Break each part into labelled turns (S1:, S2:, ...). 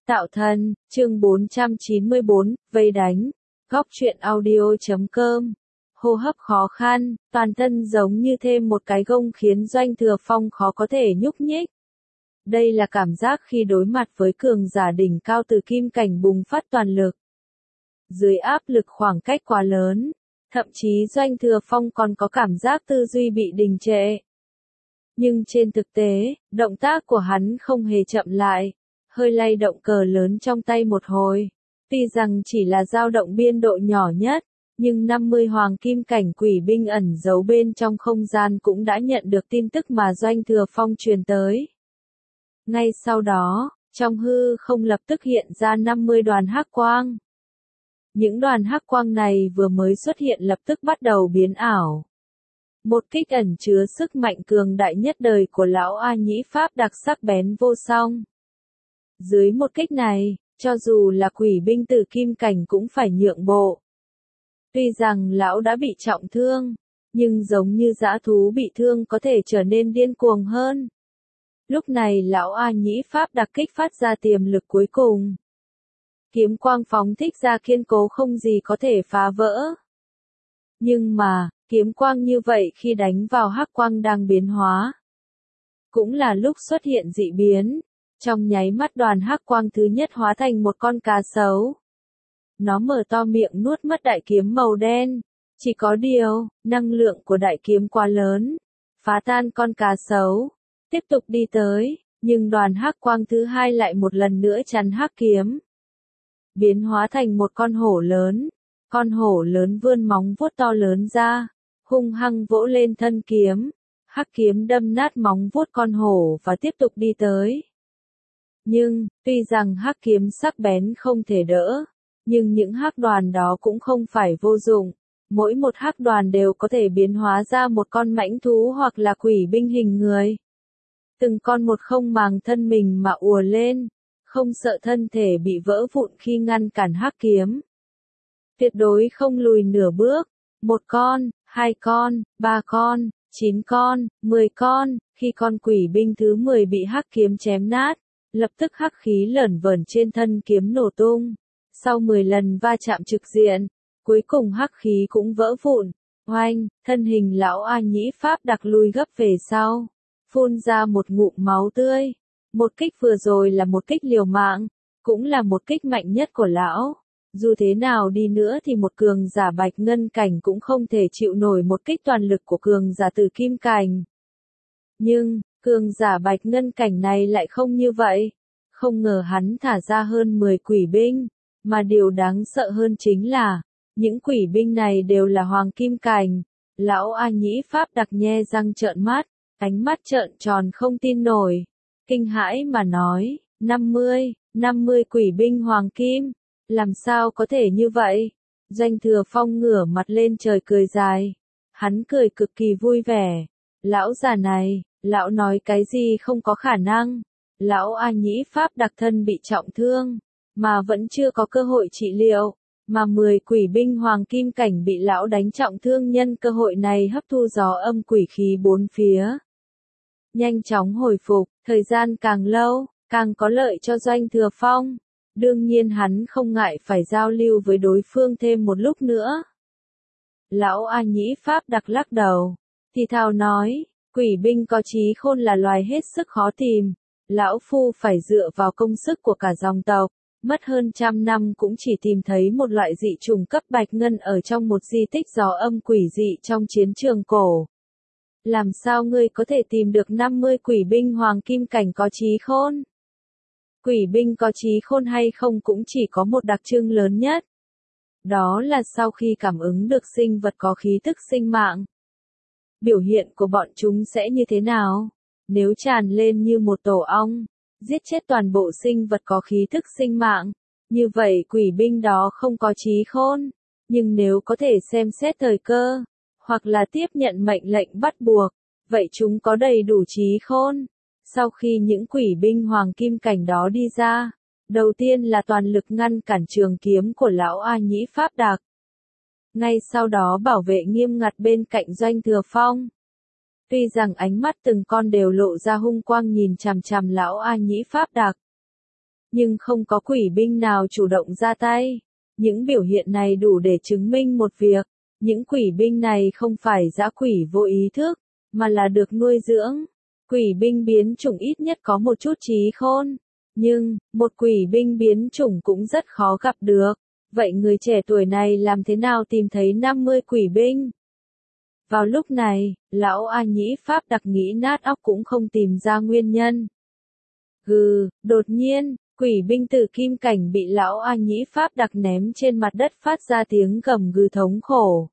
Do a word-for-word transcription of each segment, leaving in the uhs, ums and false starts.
S1: Tạo thân, chương bốn trăm chín mươi bốn, vây đánh. Góc truyện audio chấm com. Hô hấp khó khăn, toàn thân giống như thêm một cái gông khiến Doanh Thừa Phong khó có thể nhúc nhích. Đây là cảm giác khi đối mặt với cường giả đỉnh cao từ kim cảnh bùng phát toàn lực. Dưới áp lực khoảng cách quá lớn, thậm chí Doanh Thừa Phong còn có cảm giác tư duy bị đình trệ. Nhưng trên thực tế, động tác của hắn không hề chậm lại, hơi lay động cờ lớn trong tay một hồi. Tuy rằng chỉ là dao động biên độ nhỏ nhất, nhưng năm mươi hoàng kim cảnh quỷ binh ẩn giấu bên trong không gian cũng đã nhận được tin tức mà Doanh Thừa Phong truyền tới. Ngay sau đó, trong hư không lập tức hiện ra năm mươi đoàn hắc quang. Những đoàn hắc quang này vừa mới xuất hiện lập tức bắt đầu biến ảo. Một kích ẩn chứa sức mạnh cường đại nhất đời của lão A Nhĩ Pháp đặc sắc bén vô song. Dưới một kích này, cho dù là quỷ binh tử kim cảnh cũng phải nhượng bộ. Tuy rằng lão đã bị trọng thương, nhưng giống như dã thú bị thương có thể trở nên điên cuồng hơn. Lúc này lão A Nhĩ Pháp đặc kích phát ra tiềm lực cuối cùng. Kiếm quang phóng thích ra kiên cố không gì có thể phá vỡ. Nhưng mà, kiếm quang như vậy khi đánh vào hắc quang đang biến hóa, cũng là lúc xuất hiện dị biến. Trong nháy mắt đoàn hắc quang thứ nhất hóa thành một con cá sấu. Nó mở to miệng nuốt mất đại kiếm màu đen. Chỉ có điều, năng lượng của đại kiếm quá lớn, phá tan con cá sấu. Tiếp tục đi tới, nhưng đoàn hắc quang thứ hai lại một lần nữa chắn hắc kiếm. Biến hóa thành một con hổ lớn. Con hổ lớn vươn móng vuốt to lớn ra, hung hăng vỗ lên thân kiếm. Hắc kiếm đâm nát móng vuốt con hổ và tiếp tục đi tới. Nhưng, tuy rằng hắc kiếm sắc bén không thể đỡ, nhưng những hắc đoàn đó cũng không phải vô dụng. Mỗi một hắc đoàn đều có thể biến hóa ra một con mãnh thú hoặc là quỷ binh hình người. Từng con một không màng thân mình mà ùa lên, không sợ thân thể bị vỡ vụn khi ngăn cản hắc kiếm. Tuyệt đối không lùi nửa bước. Một con, hai con, ba con, chín con, mười con, khi con quỷ binh thứ mười bị hắc kiếm chém nát, lập tức hắc khí lởn vởn trên thân kiếm nổ tung. Sau mười lần va chạm trực diện, cuối cùng hắc khí cũng vỡ vụn. Oanh, thân hình lão A Nhĩ Pháp đặc lùi gấp về sau, phun ra một ngụm máu tươi. Một kích vừa rồi là một kích liều mạng, cũng là một kích mạnh nhất của lão. Dù thế nào đi nữa thì một cường giả bạch ngân cảnh cũng không thể chịu nổi một kích toàn lực của cường giả tử kim cảnh. Nhưng, cường giả bạch ngân cảnh này lại không như vậy. Không ngờ hắn thả ra hơn mười quỷ binh, mà điều đáng sợ hơn chính là, những quỷ binh này đều là hoàng kim cảnh. Lão A Nhĩ Pháp đặc nhe răng trợn mắt, ánh mắt trợn tròn không tin nổi, kinh hãi mà nói, năm mươi, năm mươi quỷ binh hoàng kim, làm sao có thể như vậy? Doanh Thừa Phong ngửa mặt lên trời cười dài, hắn cười cực kỳ vui vẻ. Lão già này, lão nói cái gì không có khả năng. Lão A Nhĩ Pháp đặc thân bị trọng thương, mà vẫn chưa có cơ hội trị liệu, mà mười quỷ binh hoàng kim cảnh bị lão đánh trọng thương nhân cơ hội này hấp thu gió âm quỷ khí bốn phía. Nhanh chóng hồi phục, thời gian càng lâu, càng có lợi cho Doanh Thừa Phong. Đương nhiên hắn không ngại phải giao lưu với đối phương thêm một lúc nữa. Lão A Nhĩ Pháp đặc lắc đầu, thì thào nói, quỷ binh có trí khôn là loài hết sức khó tìm. Lão Phu phải dựa vào công sức của cả dòng tộc, mất hơn trăm năm cũng chỉ tìm thấy một loại dị trùng cấp bạch ngân ở trong một di tích gió âm quỷ dị trong chiến trường cổ. Làm sao ngươi có thể tìm được năm mươi quỷ binh hoàng kim cảnh có trí khôn? Quỷ binh có trí khôn hay không cũng chỉ có một đặc trưng lớn nhất. Đó là sau khi cảm ứng được sinh vật có khí thức sinh mạng, biểu hiện của bọn chúng sẽ như thế nào? Nếu tràn lên như một tổ ong, giết chết toàn bộ sinh vật có khí thức sinh mạng, như vậy quỷ binh đó không có trí khôn. Nhưng nếu có thể xem xét thời cơ, hoặc là tiếp nhận mệnh lệnh bắt buộc, vậy chúng có đầy đủ trí khôn. Sau khi những quỷ binh hoàng kim cảnh đó đi ra, đầu tiên là toàn lực ngăn cản trường kiếm của lão A Nhĩ Pháp đặc. Ngay sau đó bảo vệ nghiêm ngặt bên cạnh Doanh Thừa Phong. Tuy rằng ánh mắt từng con đều lộ ra hung quang nhìn chằm chằm lão A Nhĩ Pháp đặc, nhưng không có quỷ binh nào chủ động ra tay. Những biểu hiện này đủ để chứng minh một việc, những quỷ binh này không phải dã quỷ vô ý thức, mà là được nuôi dưỡng. Quỷ binh biến chủng ít nhất có một chút trí khôn, nhưng, một quỷ binh biến chủng cũng rất khó gặp được. Vậy người trẻ tuổi này làm thế nào tìm thấy năm mươi quỷ binh? Vào lúc này, lão A Nhĩ Pháp đặc nghĩ nát óc cũng không tìm ra nguyên nhân. Gừ, đột nhiên, quỷ binh tử kim cảnh bị lão A Nhĩ Pháp đặc ném trên mặt đất phát ra tiếng gầm gừ thống khổ.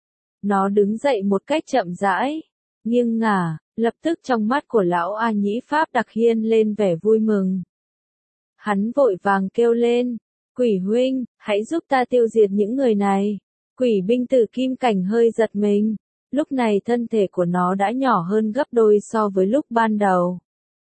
S1: Nó đứng dậy một cách chậm rãi, nghiêng ngả, lập tức trong mắt của lão A Nhĩ Pháp đặc hiên lên vẻ vui mừng. Hắn vội vàng kêu lên, quỷ huynh, hãy giúp ta tiêu diệt những người này. Quỷ binh tử kim cảnh hơi giật mình, lúc này thân thể của nó đã nhỏ hơn gấp đôi so với lúc ban đầu.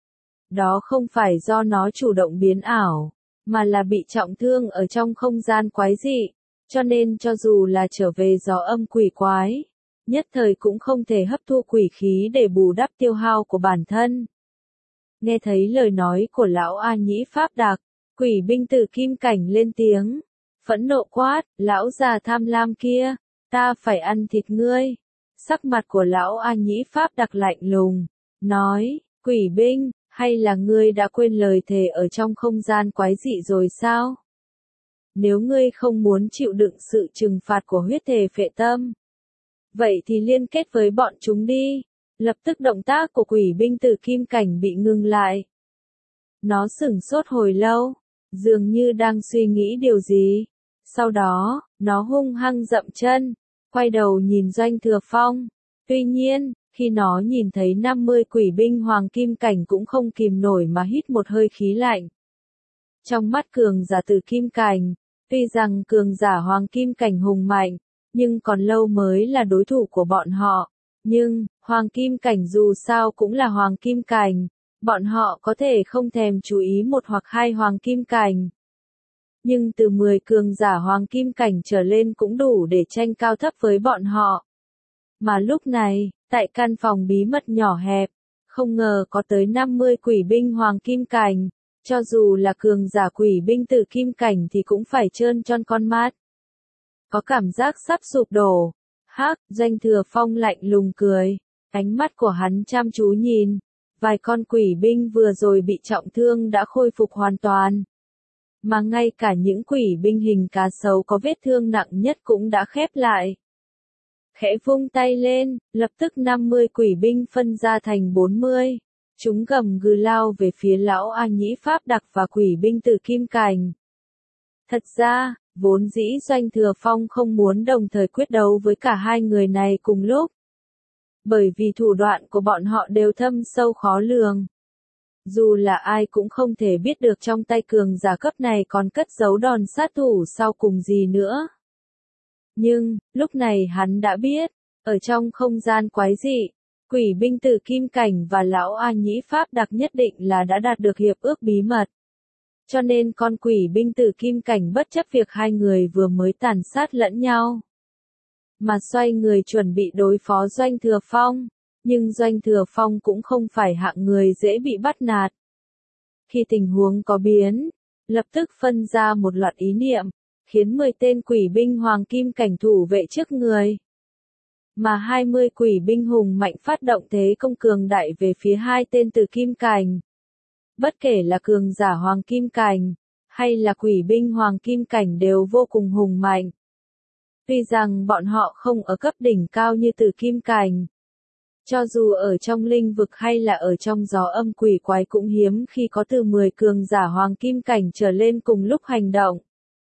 S1: Đó không phải do nó chủ động biến ảo, mà là bị trọng thương ở trong không gian quái dị, cho nên cho dù là trở về gió âm quỷ quái, nhất thời cũng không thể hấp thu quỷ khí để bù đắp tiêu hao của bản thân. Nghe thấy lời nói của lão A Nhĩ Pháp đặc, quỷ binh tử kim cảnh lên tiếng, phẫn nộ quát, lão già tham lam kia, ta phải ăn thịt ngươi. Sắc mặt của lão A Nhĩ Pháp đặc lạnh lùng, nói, quỷ binh, hay là ngươi đã quên lời thề ở trong không gian quái dị rồi sao? Nếu ngươi không muốn chịu đựng sự trừng phạt của huyết thể phệ tâm, vậy thì liên kết với bọn chúng đi. Lập tức động tác của quỷ binh tử kim cảnh bị ngừng lại. Nó sửng sốt hồi lâu, dường như đang suy nghĩ điều gì. Sau đó, nó hung hăng dậm chân, quay đầu nhìn Doanh Thừa Phong. Tuy nhiên, khi nó nhìn thấy năm mươi quỷ binh hoàng kim cảnh cũng không kìm nổi mà hít một hơi khí lạnh. Trong mắt cường giả tử kim cảnh, tuy rằng cường giả hoàng kim cảnh hùng mạnh, nhưng còn lâu mới là đối thủ của bọn họ. Nhưng, hoàng kim cảnh dù sao cũng là hoàng kim cảnh, bọn họ có thể không thèm chú ý một hoặc hai hoàng kim cảnh. Nhưng từ mười cường giả hoàng kim cảnh trở lên cũng đủ để tranh cao thấp với bọn họ. Mà lúc này, tại căn phòng bí mật nhỏ hẹp, không ngờ có tới năm mươi quỷ binh hoàng kim cảnh, cho dù là cường giả quỷ binh tử kim cảnh thì cũng phải trơn tròn con mắt. Có cảm giác sắp sụp đổ. Hắc, Doanh Thừa Phong lạnh lùng cười, ánh mắt của hắn chăm chú nhìn, vài con quỷ binh vừa rồi bị trọng thương đã khôi phục hoàn toàn. Mà ngay cả những quỷ binh hình cá sấu có vết thương nặng nhất cũng đã khép lại. Khẽ vung tay lên, lập tức năm mươi quỷ binh phân ra thành bốn mươi. Chúng gầm gừ lao về phía lão A Nhĩ Pháp đặc và quỷ binh tử kim cảnh. Thật ra, vốn dĩ Doanh Thừa Phong không muốn đồng thời quyết đấu với cả hai người này cùng lúc. Bởi vì thủ đoạn của bọn họ đều thâm sâu khó lường. Dù là ai cũng không thể biết được trong tay cường giả cấp này còn cất giấu đòn sát thủ sau cùng gì nữa. Nhưng, lúc này hắn đã biết, ở trong không gian quái dị, quỷ binh tử kim cảnh và lão A Nhĩ Pháp đặc nhất định là đã đạt được hiệp ước bí mật. Cho nên con quỷ binh tử kim cảnh bất chấp việc hai người vừa mới tàn sát lẫn nhau, mà xoay người chuẩn bị đối phó Doanh Thừa Phong. Nhưng Doanh Thừa Phong cũng không phải hạng người dễ bị bắt nạt. Khi tình huống có biến, lập tức phân ra một loạt ý niệm, khiến mười tên quỷ binh hoàng kim cảnh thủ vệ trước người. Mà hai mươi quỷ binh hùng mạnh phát động thế công cường đại về phía hai tên tử kim cảnh. Bất kể là cường giả hoàng kim cảnh, hay là quỷ binh hoàng kim cảnh đều vô cùng hùng mạnh. Tuy rằng bọn họ không ở cấp đỉnh cao như tử kim cảnh. Cho dù ở trong linh vực hay là ở trong gió âm quỷ quái cũng hiếm khi có từ mười cường giả hoàng kim cảnh trở lên cùng lúc hành động.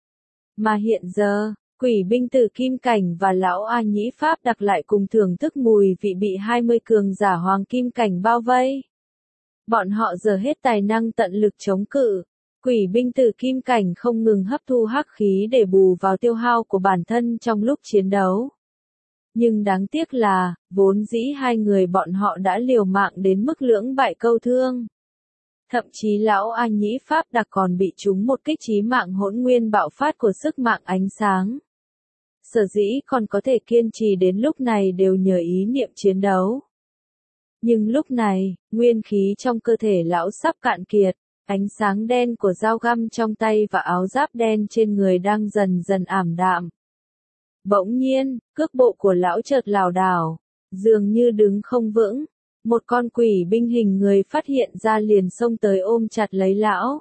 S1: Mà hiện giờ, quỷ binh tử kim cảnh và lão A Nhĩ Pháp đặc lại cùng thưởng thức mùi vị bị hai mươi cường giả hoàng kim cảnh bao vây. Bọn họ giờ hết tài năng tận lực chống cự. Quỷ binh tử kim cảnh không ngừng hấp thu hắc khí để bù vào tiêu hao của bản thân trong lúc chiến đấu. Nhưng đáng tiếc là, vốn dĩ hai người bọn họ đã liều mạng đến mức lưỡng bại câu thương. Thậm chí lão A Nhĩ Pháp đặc còn bị trúng một kích chí mạng hỗn nguyên bạo phát của sức mạng ánh sáng. Sở dĩ còn có thể kiên trì đến lúc này đều nhờ ý niệm chiến đấu. Nhưng lúc này, nguyên khí trong cơ thể lão sắp cạn kiệt, Ánh sáng đen của dao găm trong tay và áo giáp đen trên người đang dần dần ảm đạm. Bỗng nhiên, cước bộ của lão chợt lảo đảo, dường như đứng không vững. Một con quỷ binh hình người phát hiện ra liền xông tới ôm chặt lấy lão.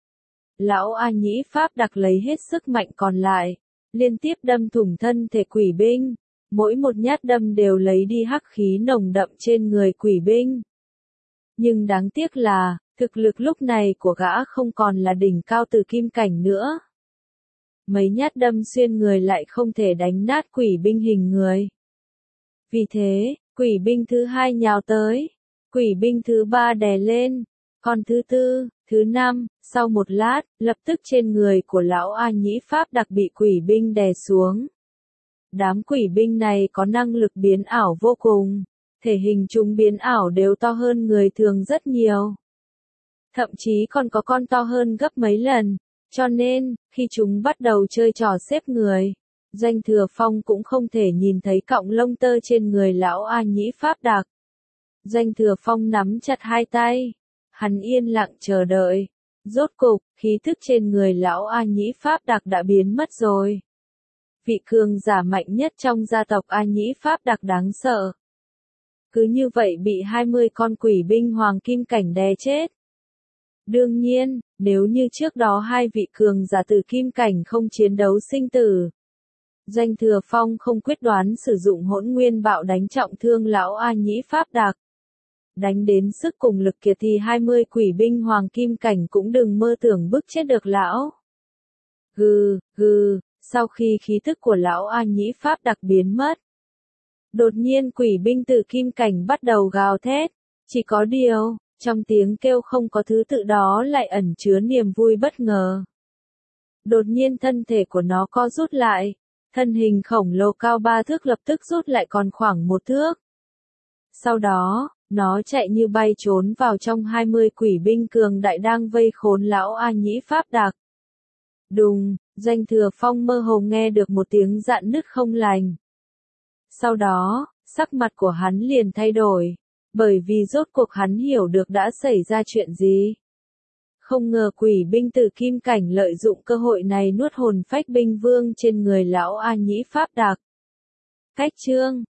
S1: Lão A Nhĩ Pháp Đặc lấy hết sức mạnh còn lại, liên tiếp đâm thủng thân thể quỷ binh. Mỗi một nhát đâm đều lấy đi hắc khí nồng đậm trên người quỷ binh. Nhưng đáng tiếc là, thực lực lúc này của gã không còn là đỉnh cao từ kim cảnh nữa. Mấy nhát đâm xuyên người lại không thể đánh nát quỷ binh hình người. Vì thế, quỷ binh thứ hai nhào tới, quỷ binh thứ ba đè lên, còn thứ tư, thứ năm, sau một lát, lập tức trên người của lão A Nhĩ Pháp Đặc bị quỷ binh đè xuống. Đám quỷ binh này có năng lực biến ảo vô cùng, thể hình chúng biến ảo đều to hơn người thường rất nhiều. Thậm chí còn có con to hơn gấp mấy lần, cho nên, khi chúng bắt đầu chơi trò xếp người, Doanh Thừa Phong cũng không thể nhìn thấy cọng lông tơ trên người lão A Nhĩ Pháp Đặc. Doanh Thừa Phong nắm chặt hai tay, hắn yên lặng chờ đợi. Rốt cục, khí thức trên người lão A Nhĩ Pháp Đặc đã biến mất rồi. Vị cường giả mạnh nhất trong gia tộc A Nhĩ Pháp Đặc đáng sợ. Cứ như vậy bị hai mươi con quỷ binh hoàng kim cảnh đè chết. Đương nhiên, nếu như trước đó hai vị cường giả từ kim cảnh không chiến đấu sinh tử, Doanh Thừa Phong không quyết đoán sử dụng hỗn nguyên bạo đánh trọng thương lão A Nhĩ Pháp Đặc. Đánh đến sức cùng lực kiệt thì hai mươi quỷ binh hoàng kim cảnh cũng đừng mơ tưởng bức chết được lão. Gừ, gừ, sau khi khí thức của lão A Nhĩ Pháp Đặc biến mất, đột nhiên quỷ binh từ kim cảnh bắt đầu gào thét, chỉ có điều, trong tiếng kêu không có thứ tự đó lại ẩn chứa niềm vui bất ngờ. Đột nhiên thân thể của nó co rút lại, thân hình khổng lồ cao ba thước lập tức rút lại còn khoảng một thước. Sau đó, nó chạy như bay trốn vào trong hai mươi quỷ binh cường đại đang vây khốn lão A Nhĩ Pháp Đặc. Đùng, Doanh Thừa Phong mơ hồ nghe được một tiếng rạn nứt không lành. Sau đó, sắc mặt của hắn liền thay đổi, bởi vì rốt cuộc hắn hiểu được đã xảy ra chuyện gì. Không ngờ quỷ binh từ kim cảnh lợi dụng cơ hội này nuốt hồn phách binh vương trên người lão A Nhĩ Pháp Đặc. Cách chương